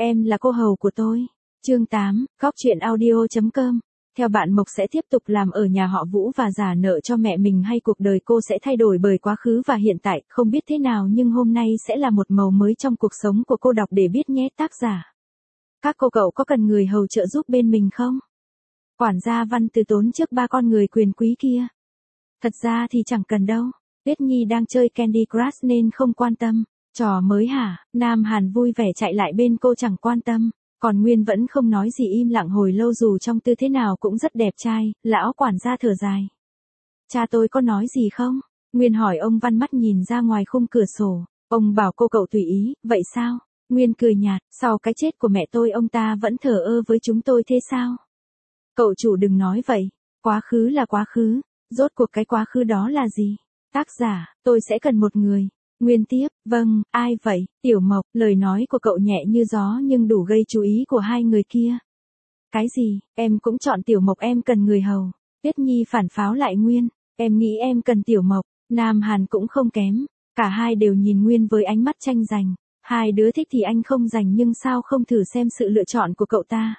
Em là cô hầu của tôi. Chương 8, Góc truyện audio.com. Theo bạn Mộc sẽ tiếp tục làm ở nhà họ Vũ và trả nợ cho mẹ mình hay cuộc đời cô sẽ thay đổi bởi quá khứ và hiện tại, không biết thế nào nhưng hôm nay sẽ là một màu mới trong cuộc sống của cô, đọc để biết nhé. Tác giả. Các cô cậu có cần người hầu trợ giúp bên mình không? Quản gia Văn từ tốn trước ba con người quyền quý kia. Thật ra thì chẳng cần đâu. Tuyết Nhi đang chơi Candy Crush nên không quan tâm. Trò mới hả? Nam Hàn vui vẻ chạy lại bên cô chẳng quan tâm. Còn Nguyên vẫn không nói gì, im lặng hồi lâu dù trong tư thế nào cũng rất đẹp trai. Lão quản gia thở dài. Cha tôi có nói gì không? Nguyên hỏi ông Văn, mắt nhìn ra ngoài khung cửa sổ. Ông bảo cô cậu tùy ý, vậy sao? Nguyên cười nhạt, sau cái chết của mẹ tôi ông ta vẫn thờ ơ với chúng tôi thế sao? Cậu chủ đừng nói vậy. Quá khứ là quá khứ. Rốt cuộc cái quá khứ đó là gì? Tác giả, tôi sẽ cần một người. Nguyên tiếp, vâng, ai vậy? Tiểu Mộc, lời nói của cậu nhẹ như gió nhưng đủ gây chú ý của hai người kia. Cái gì, em cũng chọn Tiểu Mộc, em cần người hầu. Tuyết Nhi phản pháo lại Nguyên, em nghĩ em cần Tiểu Mộc. Nam Hàn cũng không kém, cả hai đều nhìn Nguyên với ánh mắt tranh giành. Hai đứa thích thì anh không giành nhưng sao không thử xem sự lựa chọn của cậu ta.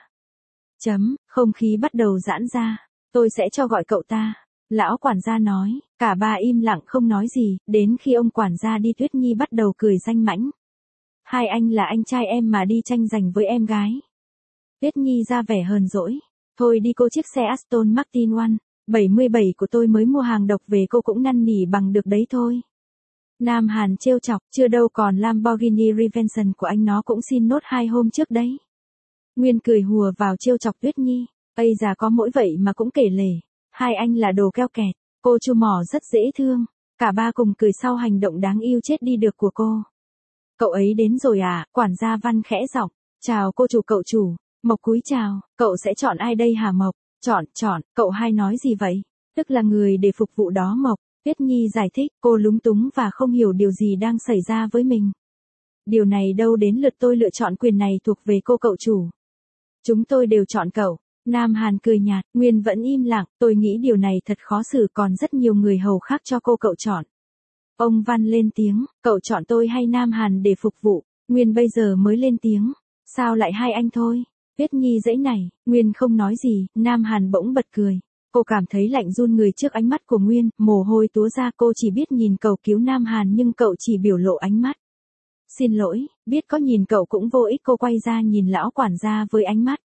Không khí bắt đầu giãn ra, tôi sẽ cho gọi cậu ta. Lão quản gia nói, cả ba im lặng không nói gì, đến khi ông quản gia đi Tuyết Nhi bắt đầu cười danh mãnh. Hai anh là anh trai em mà đi tranh giành với em gái. Tuyết Nhi ra vẻ hờn dỗi, thôi đi cô, chiếc xe Aston Martin 177 của tôi mới mua hàng độc về cô cũng năn nỉ bằng được đấy thôi. Nam Hàn trêu chọc, chưa đâu còn Lamborghini Revention của anh nó cũng xin nốt 2 hôm trước đấy. Nguyên cười hùa vào trêu chọc Tuyết Nhi, ây già có mỗi vậy mà cũng kể lể. Hai anh là đồ keo kẹt, cô Chu Mỏ rất dễ thương. Cả ba cùng cười sau hành động đáng yêu chết đi được của cô. Cậu ấy đến rồi à? Quản gia Văn khẽ giọng. Chào cô chủ, cậu chủ. Mộc cúi chào. Cậu sẽ chọn ai đây hả Mộc? Chọn, cậu hai nói gì vậy? Tức là người để phục vụ đó Mộc. Tuyết Nhi giải thích, cô lúng túng và không hiểu điều gì đang xảy ra với mình. Điều này đâu đến lượt tôi lựa chọn, quyền này thuộc về cô cậu chủ. Chúng tôi đều chọn cậu. Nam Hàn cười nhạt, Nguyên vẫn im lặng, tôi nghĩ điều này thật khó xử, còn rất nhiều người hầu khác cho cô cậu chọn. Ông Văn lên tiếng, cậu chọn tôi hay Nam Hàn để phục vụ? Nguyên bây giờ mới lên tiếng, sao lại hai anh thôi? Tuyết Nhi giãy nảy, Nguyên không nói gì, Nam Hàn bỗng bật cười. Cô cảm thấy lạnh run người trước ánh mắt của Nguyên, mồ hôi túa ra, cô chỉ biết nhìn cầu cứu Nam Hàn nhưng cậu chỉ biểu lộ ánh mắt. Xin lỗi, biết có nhìn cậu cũng vô ích, cô quay ra nhìn lão quản gia với ánh mắt.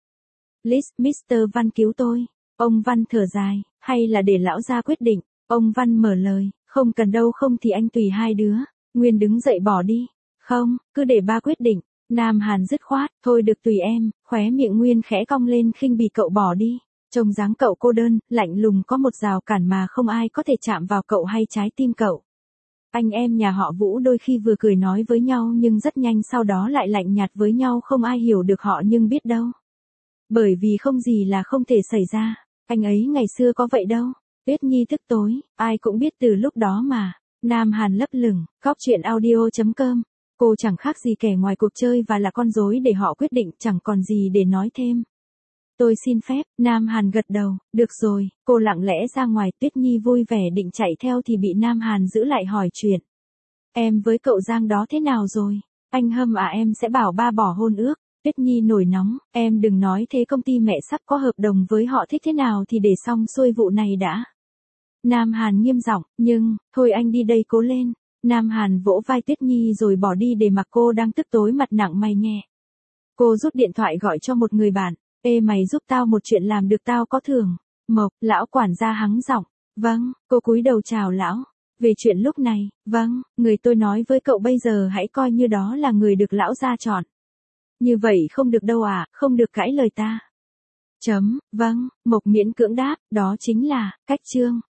Mr. Văn cứu tôi. Ông Văn thở dài, hay là để lão gia quyết định. Ông Văn mở lời, không cần đâu, không thì anh tùy hai đứa. Nguyên đứng dậy bỏ đi. Không, cứ để ba quyết định. Nam Hàn dứt khoát, thôi được tùy em. Khóe miệng Nguyên khẽ cong lên khinh bỉ, cậu bỏ đi. Trông dáng cậu cô đơn, lạnh lùng, có một rào cản mà không ai có thể chạm vào cậu hay trái tim cậu. Anh em nhà họ Vũ đôi khi vừa cười nói với nhau nhưng rất nhanh sau đó lại lạnh nhạt với nhau, không ai hiểu được họ nhưng biết đâu. Bởi vì không gì là không thể xảy ra. Anh ấy ngày xưa có vậy đâu. Tuyết Nhi tức tối, ai cũng biết từ lúc đó mà. Nam Hàn lấp lửng, Góc truyện audio.com. Cô chẳng khác gì kẻ ngoài cuộc chơi và là con rối để họ quyết định, chẳng còn gì để nói thêm. Tôi xin phép. Nam Hàn gật đầu, được rồi. Cô lặng lẽ ra ngoài, Tuyết Nhi vui vẻ định chạy theo thì bị Nam Hàn giữ lại hỏi chuyện. Em với cậu Giang đó thế nào rồi? Anh Hâm à, em sẽ bảo ba bỏ hôn ước. Tuyết Nhi nổi nóng, em đừng nói thế, công ty mẹ sắp có hợp đồng với họ, thích thế nào thì để xong xuôi vụ này đã. Nam Hàn nghiêm giọng, nhưng, thôi anh đi đây, cố lên. Nam Hàn vỗ vai Tuyết Nhi rồi bỏ đi để mặc cô đang tức tối mặt nặng mày nhẹ. Cô rút điện thoại gọi cho một người bạn, ê mày giúp tao một chuyện, làm được tao có thưởng. Mộc, lão quản gia hắng giọng, vâng, cô cúi đầu chào lão. Về chuyện lúc này, vâng, người tôi nói với cậu bây giờ hãy coi như đó là người được lão gia chọn. Như vậy không được đâu à, không được cãi lời ta. Vâng, Mộc miễn cưỡng đáp, đó chính là cách chương.